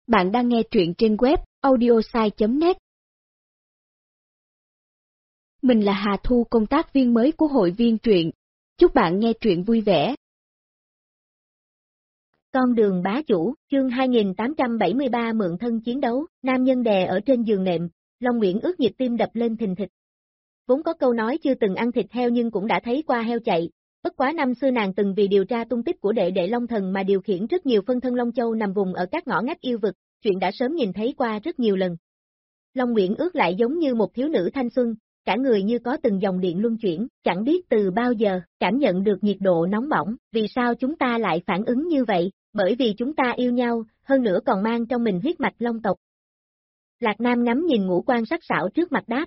Bạn đang nghe truyện trên web audiosai.net. Mình là Hà Thu, công tác viên mới của hội viên truyện. Chúc bạn nghe truyện vui vẻ. Con đường bá chủ, chương 2873 mượn thân chiến đấu, nam nhân đè ở trên giường nệm, Long Nguyễn ước nhịp tim đập lên thình thịch. Vốn có câu nói chưa từng ăn thịt heo nhưng cũng đã thấy qua heo chạy, bất quá năm xưa nàng từng vì điều tra tung tích của đệ đệ Long Thần mà điều khiển rất nhiều phân thân Long Châu nằm vùng ở các ngõ ngách yêu vực, chuyện đã sớm nhìn thấy qua rất nhiều lần. Long Nguyễn ước lại giống như một thiếu nữ thanh xuân, cả người như có từng dòng điện luân chuyển, chẳng biết từ bao giờ, cảm nhận được nhiệt độ nóng bỏng, vì sao chúng ta lại phản ứng như vậy, bởi vì chúng ta yêu nhau, hơn nữa còn mang trong mình huyết mạch Long tộc. Lạc Nam ngắm nhìn ngũ quan sắc sảo trước mặt đáp.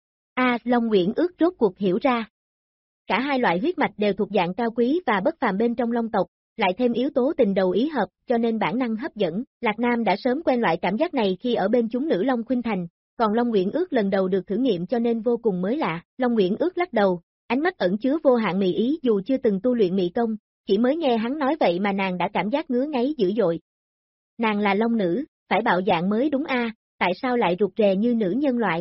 Long Nguyễn ước rốt cuộc hiểu ra. Cả hai loại huyết mạch đều thuộc dạng cao quý và bất phàm bên trong Long tộc, lại thêm yếu tố tình đầu ý hợp, cho nên bản năng hấp dẫn, Lạc Nam đã sớm quen loại cảm giác này khi ở bên chúng nữ Long Khuynh Thành, còn Long Nguyễn ước lần đầu được thử nghiệm cho nên vô cùng mới lạ. Long Nguyễn ước lắc đầu, ánh mắt ẩn chứa vô hạn mị ý dù chưa từng tu luyện mị công, chỉ mới nghe hắn nói vậy mà nàng đã cảm giác ngứa ngáy dữ dội. Nàng là Long nữ, phải bạo dạng mới đúng tại sao lại rụt rè như nữ nhân loại?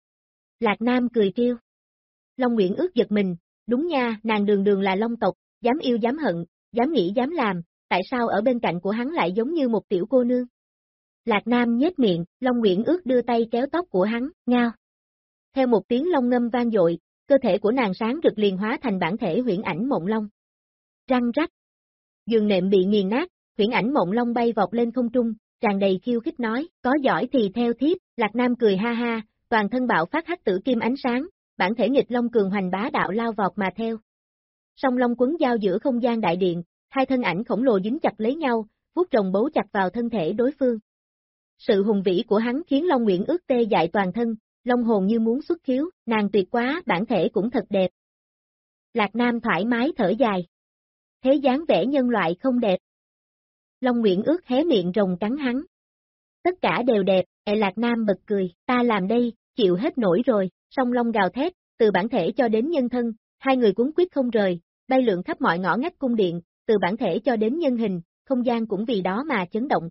Lạc Nam cười trêu. Long Nguyễn ước giật mình, đúng nha, nàng đường đường là Long tộc, dám yêu dám hận, dám nghĩ dám làm, tại sao ở bên cạnh của hắn lại giống như một tiểu cô nương? Lạc Nam nhếch miệng, Long Nguyễn ước đưa tay kéo tóc của hắn, ngao. Theo một tiếng long ngâm vang dội, cơ thể của nàng sáng rực liền hóa thành bản thể huyễn ảnh mộng long. Răng rắc. Giường nệm bị nghiền nát, huyễn ảnh mộng long bay vọt lên không trung, tràn đầy khiêu khích nói, có giỏi thì theo thiếp. Lạc Nam cười ha ha, toàn thân bạo phát hắc tử kim ánh sáng, bản thể nghịch long cường hoành bá đạo lao vọt mà theo. Song long quấn giao giữa không gian đại điện, hai thân ảnh khổng lồ dính chặt lấy nhau, vuốt rồng bấu chặt vào thân thể đối phương. Sự hùng vĩ của hắn khiến Long Nguyễn ước tê dại toàn thân, long hồn như muốn xuất khiếu, nàng tuyệt quá, bản thể cũng thật đẹp. Lạc Nam thoải mái thở dài. Thế dáng vẻ nhân loại không đẹp. Long Nguyễn ước hé miệng rồng cắn hắn. Tất cả đều đẹp, Lạc Nam bật cười, ta làm đây, chịu hết nổi rồi, song long gào thét, từ bản thể cho đến nhân thân, hai người cuốn quýt không rời, bay lượn khắp mọi ngõ ngách cung điện, từ bản thể cho đến nhân hình, không gian cũng vì đó mà chấn động.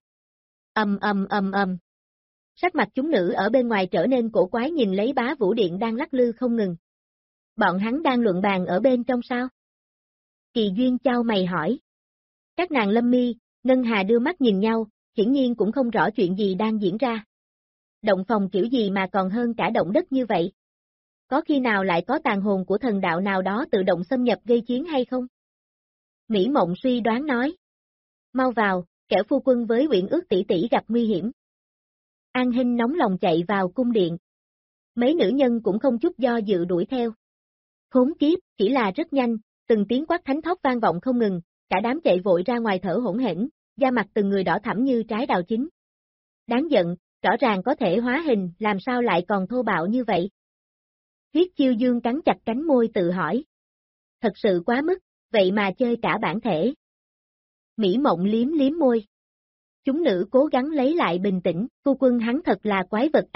Ầm. Sắc mặt chúng nữ ở bên ngoài trở nên cổ quái nhìn lấy bá vũ điện đang lắc lư không ngừng. Bọn hắn đang luận bàn ở bên trong sao? Kỳ Duyên chau mày hỏi. Các nàng Lâm Mi, Ngân Hà đưa mắt nhìn nhau, hiển nhiên cũng không rõ chuyện gì đang diễn ra. Động phòng kiểu gì mà còn hơn cả động đất như vậy? Có khi nào lại có tàn hồn của thần đạo nào đó tự động xâm nhập gây chiến hay không? Mỹ Mộng suy đoán nói. Mau vào, kẻo phu quân với Uyển ước tỷ tỷ gặp nguy hiểm. An Hinh nóng lòng chạy vào cung điện. Mấy nữ nhân cũng không chút do dự đuổi theo. Khốn kiếp, chỉ là rất nhanh, từng tiếng quát thánh thót vang vọng không ngừng, cả đám chạy vội ra ngoài thở hổn hển, da mặt từng người đỏ thẫm như trái đào chín. Đáng giận, rõ ràng có thể hóa hình, làm sao lại còn thô bạo như vậy? Huyết Chiêu Dương cắn chặt cánh môi tự hỏi. Thật sự quá mức, vậy mà chơi cả bản thể. Mỹ Mộng liếm liếm môi. Chúng nữ cố gắng lấy lại bình tĩnh, phu quân hắn thật là quái vật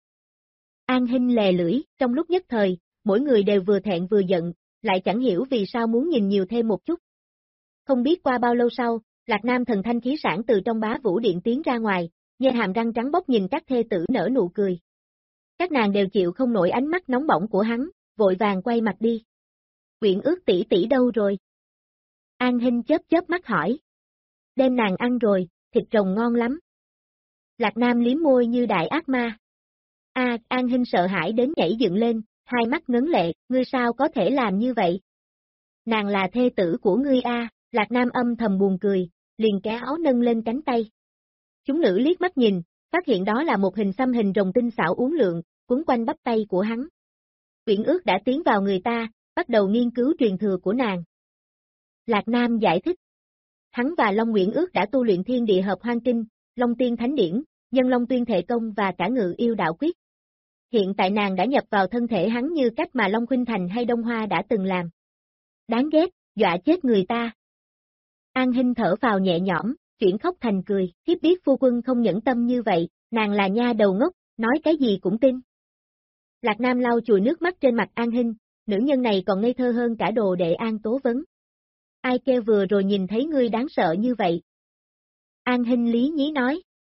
An Hinh lè lưỡi, trong lúc nhất thời, mỗi người đều vừa thẹn vừa giận, lại chẳng hiểu vì sao muốn nhìn nhiều thêm một chút. Không biết qua bao lâu sau, Lạc Nam thần thanh khí sản từ trong bá vũ điện tiến ra ngoài, nhe hàm răng trắng bóc nhìn các thê tử nở nụ cười. Các nàng đều chịu không nổi ánh mắt nóng bỏng của hắn, vội vàng quay mặt đi. Uyển ước tỷ tỷ đâu rồi? An Hinh chớp mắt hỏi. Đem nàng ăn rồi, thịt rồng ngon lắm. Lạc Nam liếm môi như đại ác ma. An Hinh sợ hãi đến nhảy dựng lên, hai mắt ngấn lệ, ngươi sao có thể làm như vậy? Nàng là thê tử của ngươi Lạc Nam âm thầm buồn cười, liền kéo áo nâng lên cánh tay. Chúng nữ liếc mắt nhìn, phát hiện đó là một hình xăm hình rồng tinh xảo uốn lượn, quấn quanh bắp tay của hắn. Uyển ước đã tiến vào người ta, bắt đầu nghiên cứu truyền thừa của nàng. Lạc Nam giải thích. Hắn và Long Nguyễn ước đã tu luyện thiên địa hợp hoang kinh, Long Tiên Thánh Điển, Nhân Long Tuyên Thể Công và cả Ngự Yêu Đạo Quyết. Hiện tại nàng đã nhập vào thân thể hắn như cách mà Long Khuynh Thành hay Đông Hoa đã từng làm. Đáng ghét, dọa chết người ta. An Hinh thở phào nhẹ nhõm, chuyển khóc thành cười, thiếp biết phu quân không nhẫn tâm như vậy, nàng là nha đầu ngốc, nói cái gì cũng tin. Lạc Nam lau chùi nước mắt trên mặt An Hinh, nữ nhân này còn ngây thơ hơn cả đồ đệ An Tố Vấn. Ai kêu vừa rồi nhìn thấy ngươi đáng sợ như vậy? An Hinh lý nhí nói.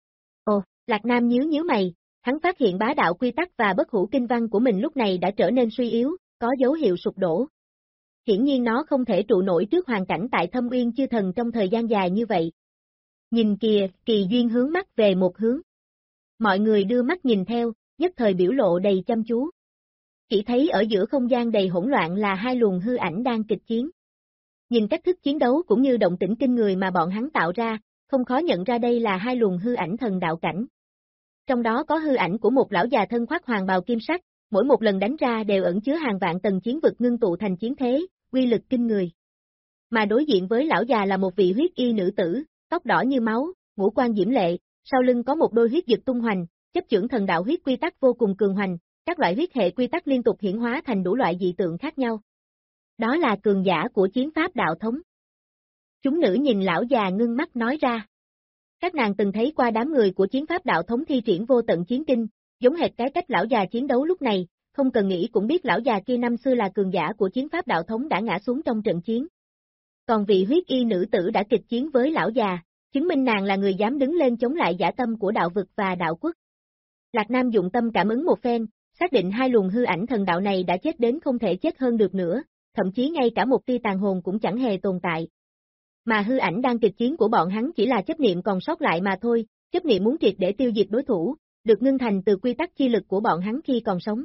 Ồ, Lạc Nam nhíu mày, hắn phát hiện bá đạo quy tắc và bất hủ kinh văn của mình lúc này đã trở nên suy yếu, có dấu hiệu sụp đổ. Hiển nhiên nó không thể trụ nổi trước hoàn cảnh tại Thâm Uyên Chư Thần trong thời gian dài như vậy. Nhìn kìa, Kỳ Duyên hướng mắt về một hướng. Mọi người đưa mắt nhìn theo, nhất thời biểu lộ đầy chăm chú. Chỉ thấy ở giữa không gian đầy hỗn loạn là hai luồng hư ảnh đang kịch chiến. Nhìn cách thức chiến đấu cũng như động tĩnh kinh người mà bọn hắn tạo ra, không khó nhận ra đây là hai luồng hư ảnh thần đạo cảnh. Trong đó có hư ảnh của một lão già thân khoác hoàng bào kim sắc, mỗi một lần đánh ra đều ẩn chứa hàng vạn tầng chiến vực ngưng tụ thành chiến thế, uy lực kinh người. Mà đối diện với lão già là một vị huyết y nữ tử, tóc đỏ như máu, ngũ quan diễm lệ, sau lưng có một đôi huyết dực tung hoành, chấp chưởng thần đạo huyết quy tắc vô cùng cường hoành, các loại huyết hệ quy tắc liên tục hiển hóa thành đủ loại dị tượng khác nhau. Đó là cường giả của chiến pháp đạo thống. Chúng nữ nhìn lão già ngưng mắt nói ra. Các nàng từng thấy qua đám người của chiến pháp đạo thống thi triển vô tận chiến kinh, giống hệt cái cách lão già chiến đấu lúc này, không cần nghĩ cũng biết lão già kia năm xưa là cường giả của chiến pháp đạo thống đã ngã xuống trong trận chiến. Còn vị huyết y nữ tử đã kịch chiến với lão già, chứng minh nàng là người dám đứng lên chống lại dã tâm của đạo vực và đạo quốc. Lạc Nam dụng tâm cảm ứng một phen, xác định hai luồng hư ảnh thần đạo này đã chết đến không thể chết hơn được nữa, thậm chí ngay cả một tia tàn hồn cũng chẳng hề tồn tại. Mà hư ảnh đang kịch chiến của bọn hắn chỉ là chấp niệm còn sót lại mà thôi, chấp niệm muốn triệt để tiêu diệt đối thủ, được ngưng thành từ quy tắc chi lực của bọn hắn khi còn sống.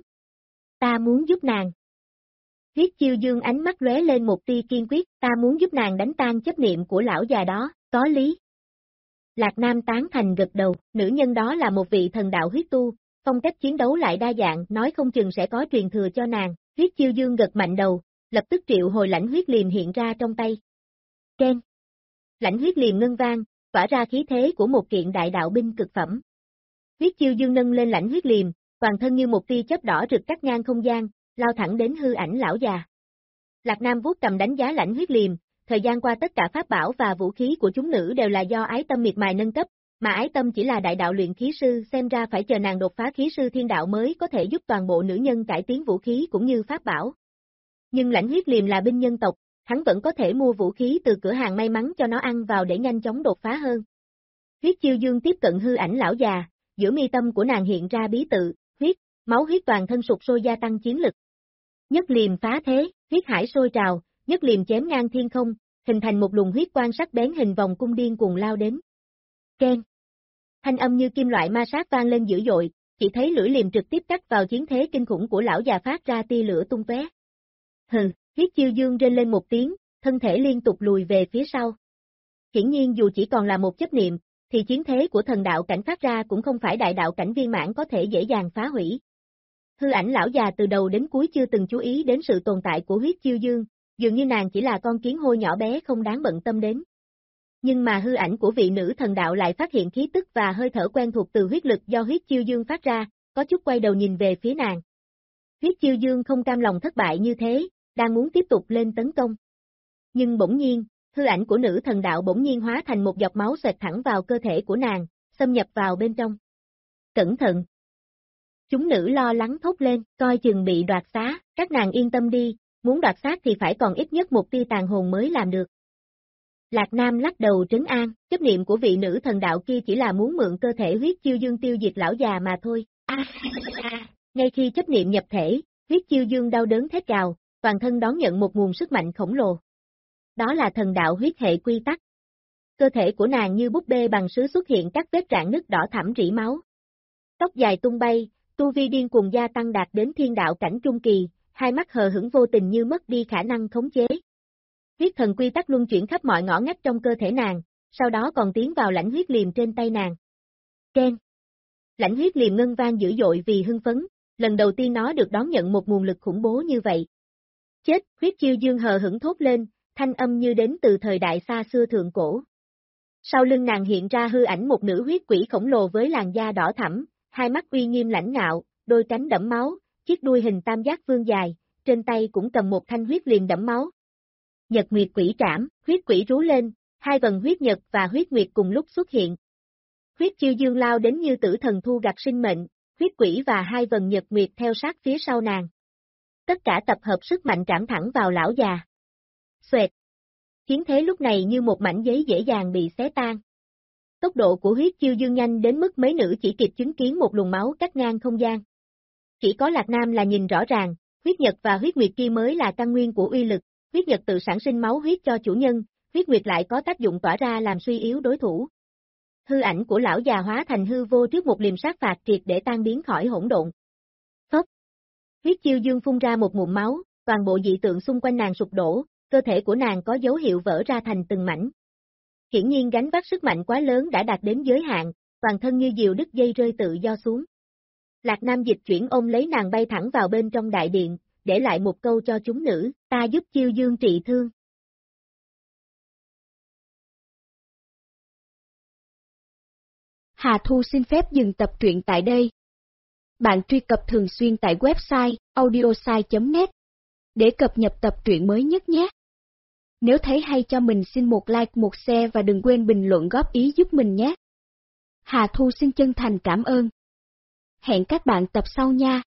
Ta muốn giúp nàng. Huyết Chiêu Dương ánh mắt lóe lên một tia kiên quyết, ta muốn giúp nàng đánh tan chấp niệm của lão già đó, có lý. Lạc Nam tán thành gật đầu, nữ nhân đó là một vị thần đạo huyết tu, phong cách chiến đấu lại đa dạng, nói không chừng sẽ có truyền thừa cho nàng. Huyết Chiêu Dương gật mạnh đầu, lập tức triệu hồi lãnh huyết liềm hiện ra trong tay. Ken. Lãnh huyết liềm ngân vang, tỏa ra khí thế của một kiện đại đạo binh cực phẩm. Huyết Chiêu Dương nâng lên lãnh huyết liềm, toàn thân như một tia chớp đỏ rực cắt ngang không gian, lao thẳng đến hư ảnh lão già. Lạc Nam vuốt cầm đánh giá lãnh huyết liềm, thời gian qua tất cả pháp bảo và vũ khí của chúng nữ đều là do Ái Tâm miệt mài nâng cấp, mà Ái Tâm chỉ là đại đạo luyện khí sư, xem ra phải chờ nàng đột phá khí sư thiên đạo mới có thể giúp toàn bộ nữ nhân cải tiến vũ khí cũng như pháp bảo. Nhưng lãnh huyết liềm là binh nhân tộc, hắn vẫn có thể mua vũ khí từ cửa hàng may mắn cho nó ăn vào để nhanh chóng đột phá hơn. Huyết Chiêu Dương tiếp cận hư ảnh lão già, giữa mi tâm của nàng hiện ra bí tự, huyết, máu huyết toàn thân sụp sôi gia tăng chiến lực. Nhất liềm phá thế, huyết hải sôi trào, nhất liềm chém ngang thiên không, hình thành một luồng huyết quang sắc bén hình vòng cung điên cuồng lao đến. Ken. Thanh âm như kim loại ma sát vang lên dữ dội, chỉ thấy lưỡi liềm trực tiếp cắt vào chiến thế kinh khủng của lão già phát ra tia lửa tung tóe. Hừ, Huyết Chiêu Dương rên lên một tiếng, thân thể liên tục lùi về phía sau. Hiển nhiên dù chỉ còn là một chấp niệm, thì chiến thế của thần đạo cảnh phát ra cũng không phải đại đạo cảnh viên mãn có thể dễ dàng phá hủy. Hư ảnh lão già từ đầu đến cuối chưa từng chú ý đến sự tồn tại của Huyết Chiêu Dương, dường như nàng chỉ là con kiến hôi nhỏ bé không đáng bận tâm đến. Nhưng mà hư ảnh của vị nữ thần đạo lại phát hiện khí tức và hơi thở quen thuộc từ huyết lực do Huyết Chiêu Dương phát ra, có chút quay đầu nhìn về phía nàng. Huyết Chiêu Dương không cam lòng thất bại như thế, đang muốn tiếp tục lên tấn công. Nhưng bỗng nhiên, hư ảnh của nữ thần đạo bỗng nhiên hóa thành một giọt máu xoẹt thẳng vào cơ thể của nàng, xâm nhập vào bên trong. Cẩn thận! Chúng nữ lo lắng thốt lên, coi chừng bị đoạt xá, các nàng yên tâm đi, muốn đoạt xác thì phải còn ít nhất một tia tàn hồn mới làm được. Lạc Nam lắc đầu trấn an, chấp niệm của vị nữ thần đạo kia chỉ là muốn mượn cơ thể Huyết Chiêu Dương tiêu diệt lão già mà thôi. Ngay khi chấp niệm nhập thể, Huyết Chiêu Dương đau đớn thét gào, toàn thân đón nhận một nguồn sức mạnh khổng lồ. Đó là thần đạo huyết hệ quy tắc. Cơ thể của nàng như búp bê bằng sứ xuất hiện các vết rạn nứt đỏ thẫm rỉ máu. Tóc dài tung bay, tu vi điên cuồng gia tăng đạt đến thiên đạo cảnh trung kỳ, hai mắt hờ hững vô tình như mất đi khả năng khống chế. Huyết thần quy tắc luân chuyển khắp mọi ngõ ngách trong cơ thể nàng, sau đó còn tiến vào lãnh huyết liềm trên tay nàng. Ken. Lãnh huyết liềm ngân vang dữ dội vì hưng phấn, lần đầu tiên nó được đón nhận một nguồn lực khủng bố như vậy. Chết, Huyết Chiêu Dương hờ hững thốt lên, thanh âm như đến từ thời đại xa xưa thượng cổ. Sau lưng nàng hiện ra hư ảnh một nữ huyết quỷ khổng lồ với làn da đỏ thẫm, hai mắt uy nghiêm lãnh ngạo, đôi cánh đẫm máu, chiếc đuôi hình tam giác vương dài, trên tay cũng cầm một thanh huyết liềm đẫm máu. Nhật Nguyệt Quỷ Trảm, huyết quỷ rú lên, hai vần huyết nhật và huyết nguyệt cùng lúc xuất hiện. Huyết Chiêu Dương lao đến như tử thần thu gặt sinh mệnh, huyết quỷ và hai vần nhật nguyệt theo sát phía sau nàng. Tất cả tập hợp sức mạnh trảm thẳng vào lão già. Xoẹt. Chiến thế lúc này như một mảnh giấy dễ dàng bị xé tan. Tốc độ của huyết chiêu dương nhanh đến mức mấy nữ chỉ kịp chứng kiến một luồng máu cắt ngang không gian. Chỉ có Lạc Nam là nhìn rõ ràng, huyết nhật và huyết nguyệt kia mới là căn nguyên của uy lực, huyết nhật tự sản sinh máu huyết cho chủ nhân, huyết nguyệt lại có tác dụng tỏa ra làm suy yếu đối thủ. Hư ảnh của lão già hóa thành hư vô trước một liềm sát phạt triệt để tan biến khỏi hỗn độn. Phốc. Huyết chiêu dương phun ra một ngụm máu, toàn bộ dị tượng xung quanh nàng sụp đổ, cơ thể của nàng có dấu hiệu vỡ ra thành từng mảnh. Hiển nhiên gánh vác sức mạnh quá lớn đã đạt đến giới hạn, toàn thân như diều đứt dây rơi tự do xuống. Lạc Nam dịch chuyển ôm lấy nàng bay thẳng vào bên trong đại điện, để lại một câu cho chúng nữ, ta giúp chiêu dương trị thương. Hà Thu xin phép dừng tập truyện tại đây. Bạn truy cập thường xuyên tại website audiosai.net để cập nhật tập truyện mới nhất nhé. Nếu thấy hay cho mình xin một like, một share và đừng quên bình luận góp ý giúp mình nhé. Hà Thu xin chân thành cảm ơn. Hẹn các bạn tập sau nha.